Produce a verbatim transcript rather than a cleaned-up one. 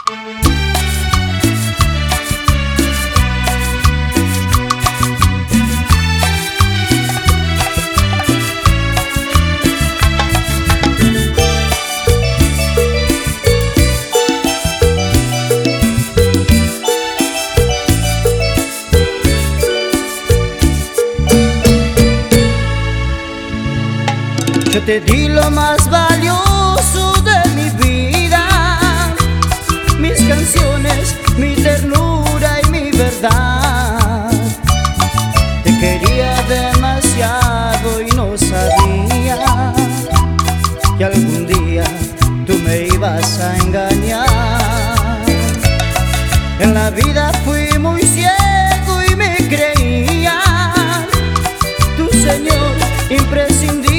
Yo te di lo más valioso de mi vida, mis canciones, mi ternura y mi verdad. Te quería demasiado y no sabía que algún día tú me ibas a engañar. En la vida fui muy ciego y me creía tu Señor imprescindible